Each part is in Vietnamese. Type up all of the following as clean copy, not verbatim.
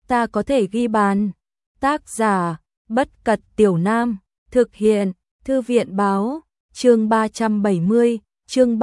ta có thể ghi bàn. Tác giả, Bất Cật Tiểu Nam, thực hiện, Thư viện báo, chương 370, chương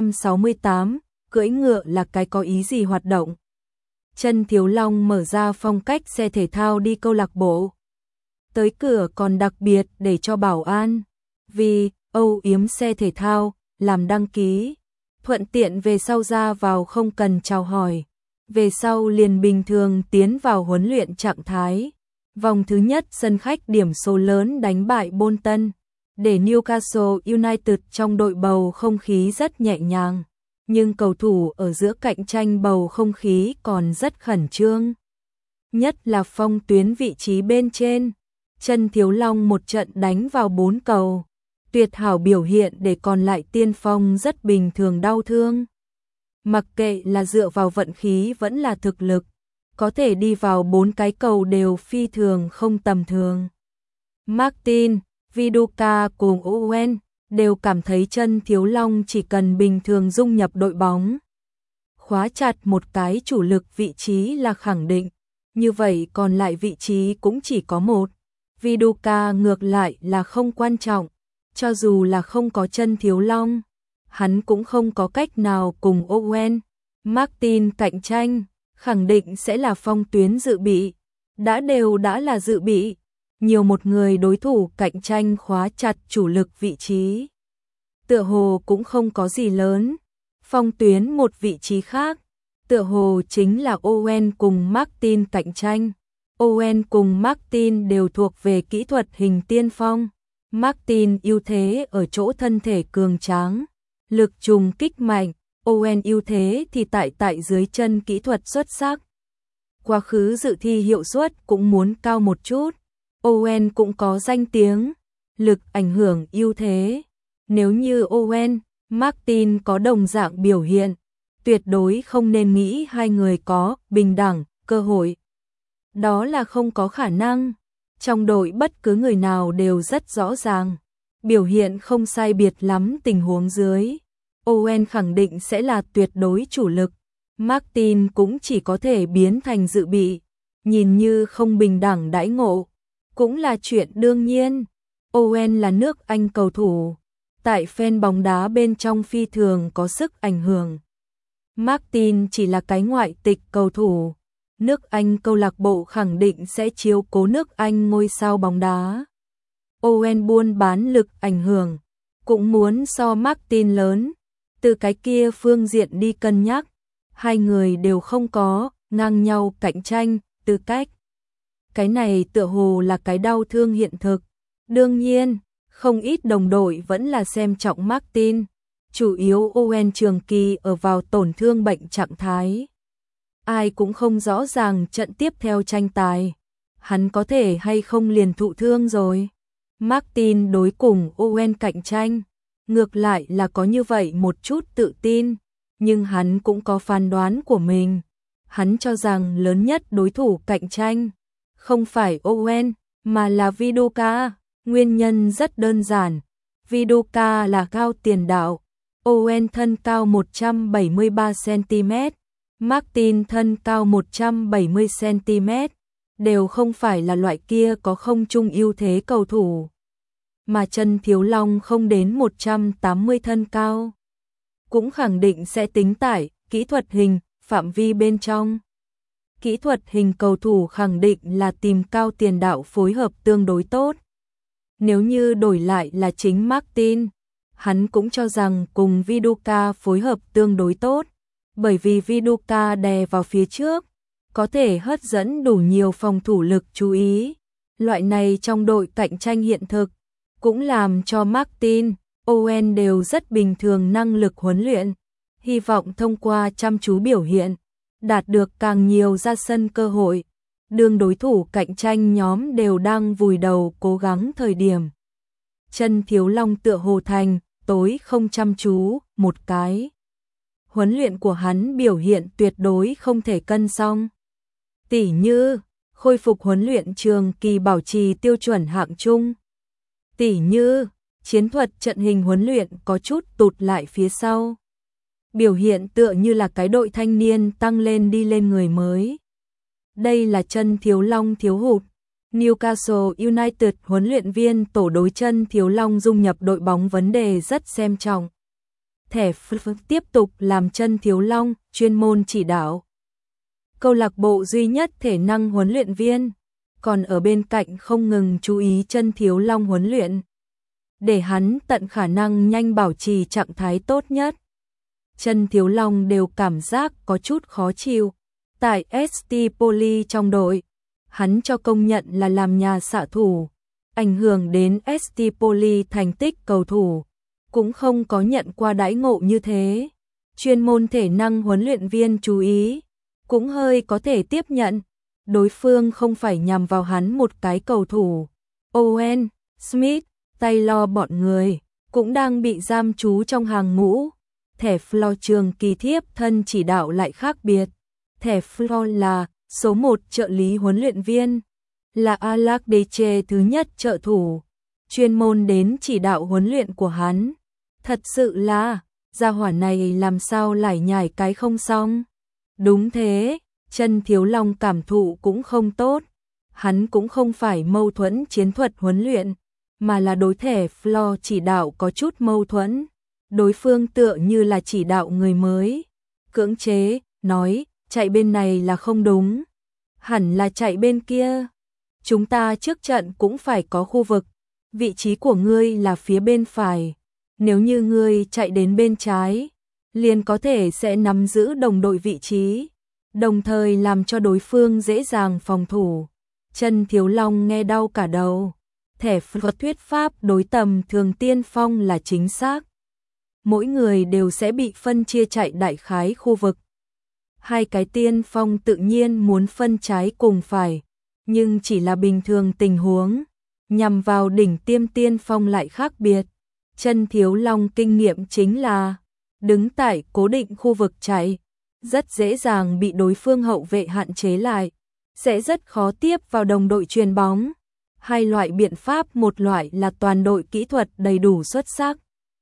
368, cưỡi ngựa là cái có ý gì hoạt động. Chân Thiếu Long mở ra phong cách xe thể thao đi câu lạc bộ. Tới cửa còn đặc biệt để cho bảo an, vì âu yếm xe thể thao, làm đăng ký. Thuận tiện về sau ra vào không cần chào hỏi. Về sau liền bình thường tiến vào huấn luyện trạng thái. Vòng thứ nhất sân khách điểm số lớn đánh bại Bolton, để Newcastle United trong đội bầu không khí rất nhẹ nhàng. Nhưng cầu thủ ở giữa cạnh tranh bầu không khí còn rất khẩn trương. Nhất là Phong Tuyến vị trí bên trên. Chân Thiếu Long một trận đánh vào 4 cầu. Tuyệt hảo biểu hiện để còn lại tiên phong rất bình thường đau thương. Mặc kệ là dựa vào vận khí vẫn là thực lực, có thể đi vào 4 cái cầu đều phi thường không tầm thường. Martin, Viduka cùng Owen đều cảm thấy Chân Thiếu Long chỉ cần bình thường dung nhập đội bóng, khóa chặt một cái chủ lực vị trí là khẳng định, như vậy còn lại vị trí cũng chỉ có một. Viduka ngược lại là không quan trọng, cho dù là không có Chân Thiếu Long, hắn cũng không có cách nào cùng Owen, Martin cạnh tranh, khẳng định sẽ là Phong Tuyến dự bị. Đã là dự bị, nhiều một người đối thủ cạnh tranh khóa chặt chủ lực vị trí. Tựa hồ cũng không có gì lớn. Phong Tuyến một vị trí khác, tựa hồ chính là Owen cùng Martin cạnh tranh. Owen cùng Martin đều thuộc về kỹ thuật hình tiên phong. Martin ưu thế ở chỗ thân thể cường tráng, lực trùng kích mạnh, Owen ưu thế thì tại dưới chân kỹ thuật xuất sắc. Quá khứ dự thi hiệu suất cũng muốn cao một chút. Owen cũng có danh tiếng, lực ảnh hưởng ưu thế. Nếu như Owen, Martin có đồng dạng biểu hiện, tuyệt đối không nên nghĩ hai người có bình đẳng cơ hội. Đó là không có khả năng. Trong đội bất cứ người nào đều rất rõ ràng, biểu hiện không sai biệt lắm tình huống dưới, Owen khẳng định sẽ là tuyệt đối chủ lực, Martin cũng chỉ có thể biến thành dự bị, nhìn như không bình đẳng đãi ngộ, cũng là chuyện đương nhiên. Owen là nước Anh cầu thủ, tại fan bóng đá bên trong phi thường có sức ảnh hưởng. Martin chỉ là cái ngoại tịch cầu thủ. Nước Anh câu lạc bộ khẳng định sẽ chiếu cố nước Anh ngôi sao bóng đá. Owen buôn bán lực ảnh hưởng, cũng muốn so Martin lớn. Từ cái kia phương diện đi cân nhắc, hai người đều không có ngang nhau cạnh tranh tư cách. Cái này tựa hồ là cái đau thương hiện thực. Đương nhiên, không ít đồng đội vẫn là xem trọng Martin, chủ yếu Owen trường kỳ ở vào tổn thương bệnh trạng thái. Ai cũng không rõ ràng trận tiếp theo tranh tài, hắn có thể hay không liền thụ thương rồi. Martin đối cùng Owen cạnh tranh, ngược lại là có như vậy một chút tự tin, nhưng hắn cũng có phán đoán của mình. Hắn cho rằng lớn nhất đối thủ cạnh tranh không phải Owen, mà là Viduka. Nguyên nhân rất đơn giản, Viduka là cao tiền đạo, Owen thân cao 173cm, Martin thân cao 170cm, đều không phải là loại kia có không chung ưu thế cầu thủ. Mà Chân Thiếu Long không đến 180 thân cao, cũng khẳng định sẽ tính tại kỹ thuật hình phạm vi bên trong. Kỹ thuật hình cầu thủ khẳng định là tìm cao tiền đạo phối hợp tương đối tốt. Nếu như đổi lại là chính Martin, hắn cũng cho rằng cùng Viduka phối hợp tương đối tốt, bởi vì Viduka đè vào phía trước, có thể hấp dẫn đủ nhiều phòng thủ lực chú ý. Loại này trong đội cạnh tranh hiện thực, cũng làm cho Martin, Owen đều rất bình thường năng lực huấn luyện, hy vọng thông qua chăm chú biểu hiện, đạt được càng nhiều ra sân cơ hội. Đương đối thủ cạnh tranh nhóm đều đang vùi đầu cố gắng thời điểm, Chân Thiếu Long tựa hồ thành tối không chăm chú một cái. Huấn luyện của hắn biểu hiện tuyệt đối không thể cân song. Tỉ như khôi phục huấn luyện trường kỳ bảo trì tiêu chuẩn hạng trung. Tỉ như chiến thuật trận hình huấn luyện có chút tụt lại phía sau. Biểu hiện tựa như là cái đội thanh niên tăng lên đi lên người mới. Đây là chân Thiếu Long thiếu hụt. Newcastle United huấn luyện viên tổ đối chân Thiếu Long dung nhập đội bóng vấn đề rất xem trọng. Thẻ tiếp tục làm chân Thiếu Long, chuyên môn chỉ đạo. Câu lạc bộ duy nhất thể năng huấn luyện viên, còn ở bên cạnh không ngừng chú ý chân Thiếu Long huấn luyện, để hắn tận khả năng nhanh bảo trì trạng thái tốt nhất. Chân Thiếu Long đều cảm giác có chút khó chịu. Tại ST Poli trong đội, hắn cho công nhận là làm nhà xạ thủ, ảnh hưởng đến ST Poli thành tích cầu thủ, cũng không có nhận qua đãi ngộ như thế. Chuyên môn thể năng huấn luyện viên chú ý, cũng hơi có thể tiếp nhận, đối phương không phải nhằm vào hắn một cái cầu thủ. Owen, Smith, Taylor bọn người cũng đang bị giam trú trong hàng ngũ. Thẻ Flo trường kỳ thiếp thân chỉ đạo lại khác biệt. Thẻ Flo là số 1 trợ lý huấn luyện viên, là Alex Deche thứ nhất trợ thủ, chuyên môn đến chỉ đạo huấn luyện của hắn. Thật sự là, gia hỏa này làm sao lải nhải cái không xong. Đúng thế, chân Thiếu Long cảm thụ cũng không tốt. Hắn cũng không phải mâu thuẫn chiến thuật huấn luyện, mà là đối thẻ Flo chỉ đạo có chút mâu thuẫn. Đối phương tựa như là chỉ đạo người mới, cưỡng chế, nói, chạy bên này là không đúng, hẳn là chạy bên kia. Chúng ta trước trận cũng phải có khu vực, vị trí của ngươi là phía bên phải, nếu như ngươi chạy đến bên trái, liền có thể sẽ nắm giữ đồng đội vị trí, đồng thời làm cho đối phương dễ dàng phòng thủ. Chân Thiếu Long nghe đau cả đầu. Thẻ Phật thuyết pháp đối tầm thường tiên phong là chính xác. Mỗi người đều sẽ bị phân chia chạy đại khái khu vực. Hai cái tiên phong tự nhiên muốn phân trái cùng phải, nhưng chỉ là bình thường tình huống, nhằm vào đỉnh tiêm tiên phong lại khác biệt. Chân Thiếu Long kinh nghiệm chính là đứng tại cố định khu vực chạy, rất dễ dàng bị đối phương hậu vệ hạn chế lại, sẽ rất khó tiếp vào đồng đội chuyền bóng. Hai loại biện pháp, một loại là toàn đội kỹ thuật đầy đủ xuất sắc,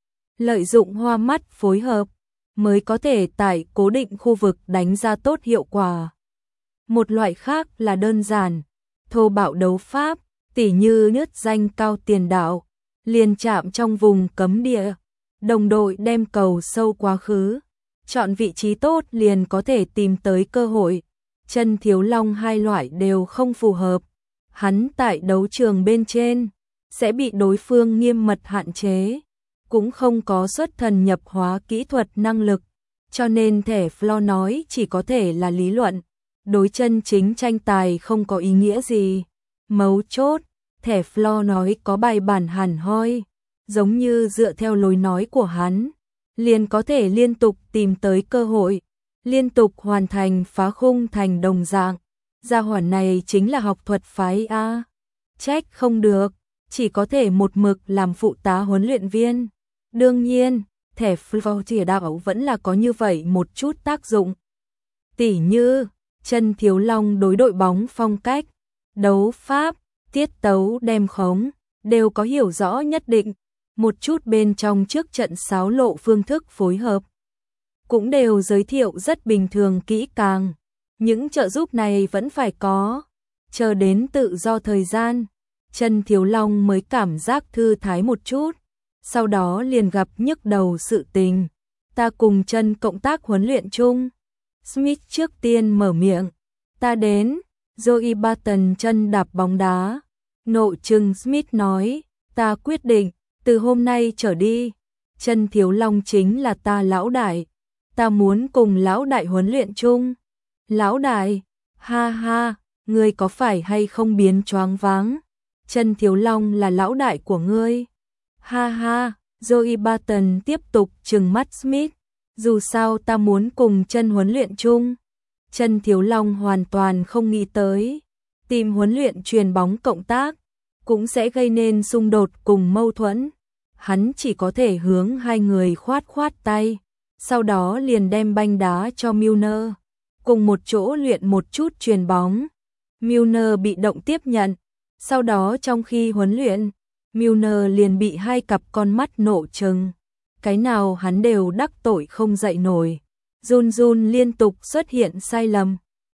lợi dụng hoa mắt phối hợp, mới có thể tại cố định khu vực đánh ra tốt hiệu quả. Một loại khác là đơn giản, thô bạo đấu pháp, tỉ như nứt danh cao tiền đạo, liền chạm trong vùng cấm địa, đồng đội đem cầu sâu quá khứ, chọn vị trí tốt liền có thể tìm tới cơ hội. Chân Thiếu Long hai loại đều không phù hợp. Hắn tại đấu trường bên trên sẽ bị đối phương nghiêm mật hạn chế, cũng không có xuất thần nhập hóa kỹ thuật năng lực, cho nên thẻ Flo nói chỉ có thể là lý luận, đối chân chính tranh tài không có ý nghĩa gì. Mấu chốt, thẻ Flo nói có bài bản hẳn hoi, giống như dựa theo lối nói của hắn, liền có thể liên tục tìm tới cơ hội, liên tục hoàn thành phá khung thành đồng dạng. Gia hỏa này chính là học thuật phái A. Trách không được, chỉ có thể một mực làm phụ tá huấn luyện viên. Đương nhiên, thẻ Flo chỉ đạo vẫn là có như vậy một chút tác dụng. Tỉ như, chân Thiếu Long đối đội bóng phong cách, đấu pháp, tiết tấu đem khống, đều có hiểu rõ nhất định. Một chút bên trong trước trận xáo lộ phương thức phối hợp, cũng đều giới thiệu rất bình thường kỹ càng. Những trợ giúp này vẫn phải có, chờ đến tự do thời gian, chân Thiếu Long mới cảm giác thư thái một chút, sau đó liền gặp nhức đầu sự tình. Ta cùng chân cộng tác huấn luyện chung. Smith trước tiên mở miệng. Ta đến. Joey Barton chân đạp bóng đá. Nộ trừng Smith nói, ta quyết định, từ hôm nay trở đi, chân Thiếu Long chính là ta lão đại. Ta muốn cùng lão đại huấn luyện chung. Lão đại, ha ha, ngươi có phải hay không biến choáng váng? Chân Thiếu Long là lão đại của ngươi. Ha ha, Joey Barton tiếp tục trừng mắt Smith. Dù sao ta muốn cùng chân huấn luyện chung. Chân Thiếu Long hoàn toàn không nghĩ tới. Team huấn luyện chuyền bóng cộng tác, cũng sẽ gây nên xung đột cùng mâu thuẫn. Hắn chỉ có thể hướng hai người khoát khoát tay. Sau đó liền đem banh đá cho Milner. Cùng một chỗ luyện một chút chuyền bóng. Milner bị động tiếp nhận. Sau đó trong khi huấn luyện, Milner liền bị hai cặp con mắt nộ trừng. Cái nào hắn đều đắc tội không dậy nổi. Jun liên tục xuất hiện sai lầm.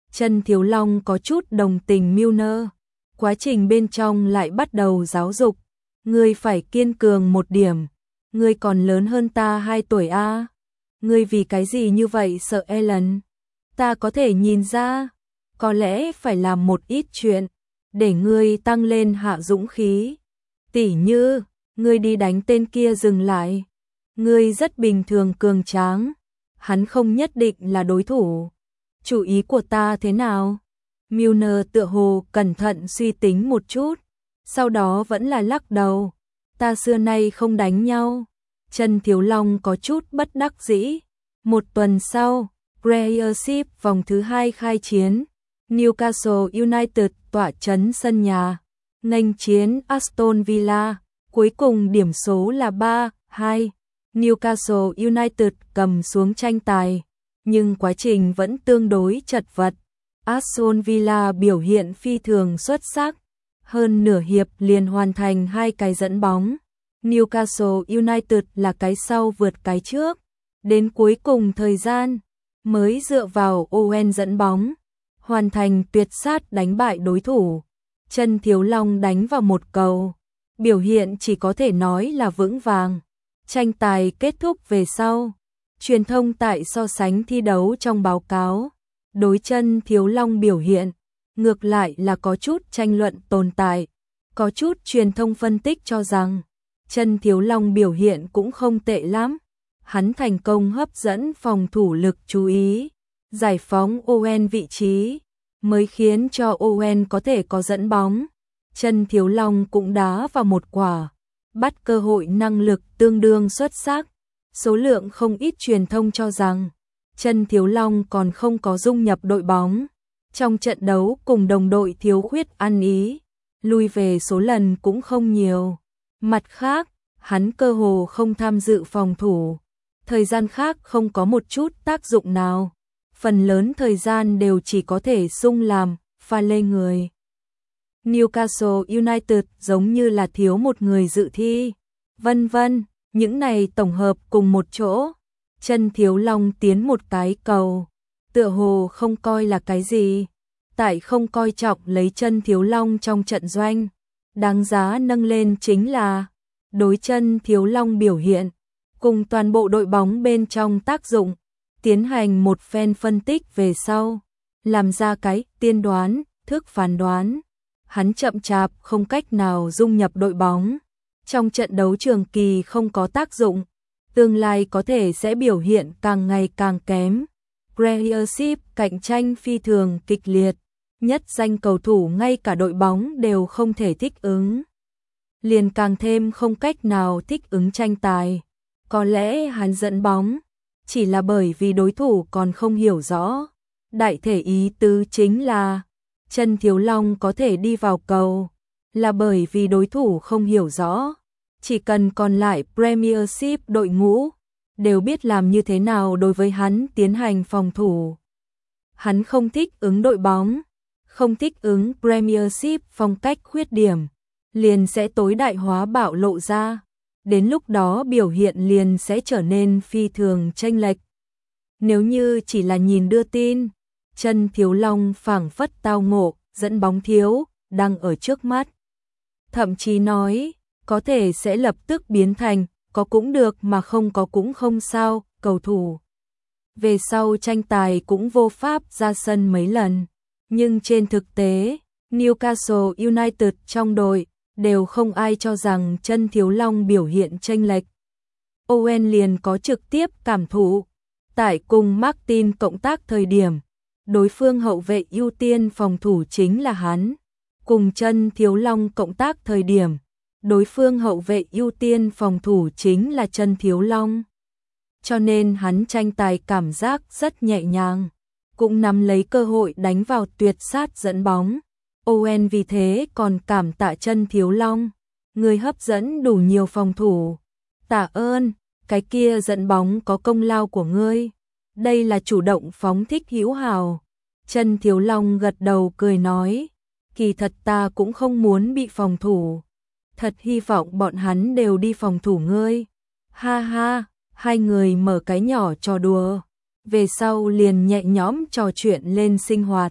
Chân Thiếu Long có chút đồng tình Milner. Quá trình bên trong lại bắt đầu giáo dục. Ngươi phải kiên cường một điểm. Ngươi còn lớn hơn ta 2 tuổi a. Ngươi vì cái gì như vậy sợ Ellen? Ta có thể nhìn ra. Có lẽ phải làm một ít chuyện để ngươi tăng lên hạ dũng khí. Tỉ như, ngươi đi đánh tên kia dừng lại. Ngươi rất bình thường cường tráng. Hắn không nhất định là đối thủ. Chủ ý của ta thế nào? Milner tựa hồ cẩn thận suy tính một chút. Sau đó vẫn là lắc đầu. Ta xưa nay không đánh nhau. Chân Thiếu Long có chút bất đắc dĩ. Một tuần sau, Premiership vòng thứ 2 khai chiến. Newcastle United tỏa trấn sân nhà, nghênh chiến Aston Villa, cuối cùng điểm số là 3-2. Newcastle United cầm xuống tranh tài, nhưng quá trình vẫn tương đối chật vật. Aston Villa biểu hiện phi thường xuất sắc, hơn nửa hiệp liền hoàn thành 2 cái dẫn bóng. Newcastle United là cái sau vượt cái trước, đến cuối cùng thời gian mới dựa vào Owen dẫn bóng, hoàn thành tuyệt sát đánh bại đối thủ. Chân Thiếu Long đánh vào một cầu, biểu hiện chỉ có thể nói là vững vàng. Tranh tài kết thúc về sau, truyền thông tại so sánh thi đấu trong báo cáo, đối Chân Thiếu Long biểu hiện, ngược lại là có chút tranh luận tồn tại. Có chút truyền thông phân tích cho rằng, Chân Thiếu Long biểu hiện cũng không tệ lắm. Hắn thành công hấp dẫn phòng thủ lực chú ý, giải phóng Owen vị trí, mới khiến cho Owen có thể có dẫn bóng. Chân Thiếu Long cũng đá vào một quả, bắt cơ hội năng lực tương đương xuất sắc. Số lượng không ít truyền thông cho rằng, Chân Thiếu Long còn không có dung nhập đội bóng. Trong trận đấu cùng đồng đội thiếu khuyết ăn ý, lui về số lần cũng không nhiều. Mặt khác, hắn cơ hồ không tham dự phòng thủ. Thời gian khác không có một chút tác dụng nào. Phần lớn thời gian đều chỉ có thể sung làm pha lê người. Newcastle United giống như là thiếu một người dự thi. Vân vân, những này tổng hợp cùng một chỗ. Chân Thiếu Long tiến một cái cầu, tựa hồ không coi là cái gì. Tại không coi trọng lấy Chân Thiếu Long trong trận doanh. Đáng giá nâng lên chính là đối Chân Thiếu Long biểu hiện, cùng toàn bộ đội bóng bên trong tác dụng, tiến hành một phen phân tích về sau, làm ra cái tiên đoán, thức phán đoán. Hắn chậm chạp không cách nào dung nhập đội bóng, trong trận đấu trường kỳ không có tác dụng, tương lai có thể sẽ biểu hiện càng ngày càng kém. Premiership cạnh tranh phi thường kịch liệt, nhất danh cầu thủ ngay cả đội bóng đều không thể thích ứng, liền càng thêm không cách nào thích ứng tranh tài. Có lẽ hắn dẫn bóng chỉ là bởi vì đối thủ còn không hiểu rõ. Đại thể ý tứ chính là Chân Thiếu Long có thể đi vào cầu là bởi vì đối thủ không hiểu rõ. Chỉ cần còn lại Premiership đội ngũ đều biết làm như thế nào đối với hắn tiến hành phòng thủ. Hắn không thích ứng đội bóng, không thích ứng Premiership phong cách khuyết điểm, liền sẽ tối đại hóa bạo lộ ra. Đến lúc đó biểu hiện liền sẽ trở nên phi thường chênh lệch. Nếu như chỉ là nhìn đưa tin, Chân Thiếu Long phảng phất tao ngộ, dẫn bóng thiếu, đang ở trước mắt. Thậm chí nói, có thể sẽ lập tức biến thành, có cũng được mà không có cũng không sao, cầu thủ. Về sau tranh tài cũng vô pháp ra sân mấy lần. Nhưng trên thực tế, Newcastle United trong đội, đều không ai cho rằng Chân Thiếu Long biểu hiện chênh lệch. Owen liền có trực tiếp cảm thụ. Tại cùng Martin cộng tác thời điểm, đối phương hậu vệ ưu tiên phòng thủ chính là hắn. Cùng Chân Thiếu Long cộng tác thời điểm, đối phương hậu vệ ưu tiên phòng thủ chính là Chân Thiếu Long. Cho nên hắn tranh tài cảm giác rất nhẹ nhàng, cũng nắm lấy cơ hội đánh vào tuyệt sát dẫn bóng. Owen vì thế còn cảm tạ Chân Thiếu Long, người hấp dẫn đủ nhiều phòng thủ. Tạ ơn, cái kia dẫn bóng có công lao của ngươi. Đây là chủ động phóng thích hữu hảo. Chân Thiếu Long gật đầu cười nói, kỳ thật ta cũng không muốn bị phòng thủ. Thật hy vọng bọn hắn đều đi phòng thủ ngươi. Ha ha, hai người mở cái nhỏ trò đùa. Về sau liền nhẹ nhõm trò chuyện lên sinh hoạt.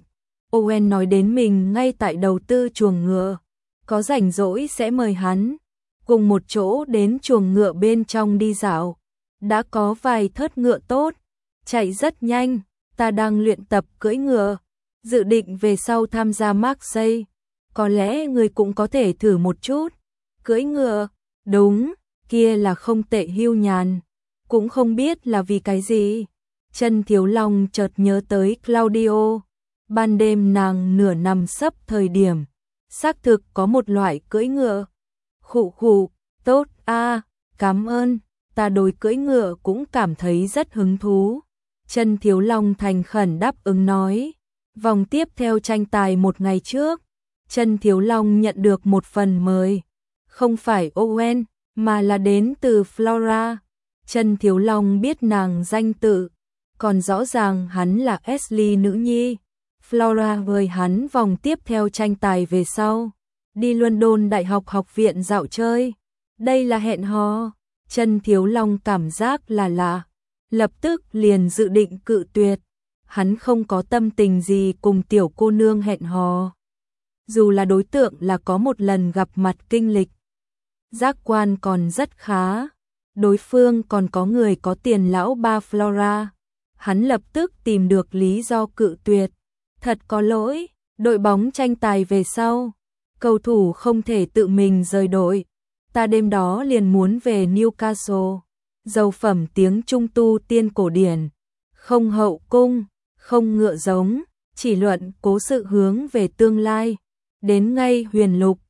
Owen nói đến mình ngay tại đầu tư chuồng ngựa, có rảnh rỗi sẽ mời hắn cùng một chỗ đến chuồng ngựa bên trong đi dạo. Đã có vài thớt ngựa tốt, chạy rất nhanh, ta đang luyện tập cưỡi ngựa, dự định về sau tham gia Marseille, có lẽ người cũng có thể thử một chút. Cưỡi ngựa, đúng, kia là không tệ. Hưu Nhàn cũng không biết là vì cái gì, Chân Thiếu Long chợt nhớ tới Claudio. Ban đêm nàng nửa nằm sấp thời điểm, xác thực có một loại cưỡi ngựa. Khụ khụ, tốt a, cảm ơn, ta đối cưỡi ngựa cũng cảm thấy rất hứng thú. Chân Thiếu Long thành khẩn đáp ứng nói. Vòng tiếp theo tranh tài một ngày trước, Chân Thiếu Long nhận được một phần mời, không phải Owen, mà là đến từ Flora. Chân Thiếu Long biết nàng danh tự, còn rõ ràng hắn là Ashley nữ nhi. Flora với hắn vòng tiếp theo tranh tài về sau, đi London Đại học học viện dạo chơi. Đây là hẹn hò. Chân Thiếu Long cảm giác là lạ, lập tức liền dự định cự tuyệt. Hắn không có tâm tình gì cùng tiểu cô nương hẹn hò. Dù là đối tượng là có một lần gặp mặt kinh lịch, giác quan còn rất khá, đối phương còn có người có tiền lão ba Flora. Hắn lập tức tìm được lý do cự tuyệt. Thật có lỗi, đội bóng tranh tài về sau, cầu thủ không thể tự mình rời đội. Ta đêm đó liền muốn về Newcastle. Dầu phẩm tiếng Trung tu tiên cổ điển, không hậu cung, không ngựa giống, chỉ luận cố sự hướng về tương lai. Đến ngay Huyền Lục,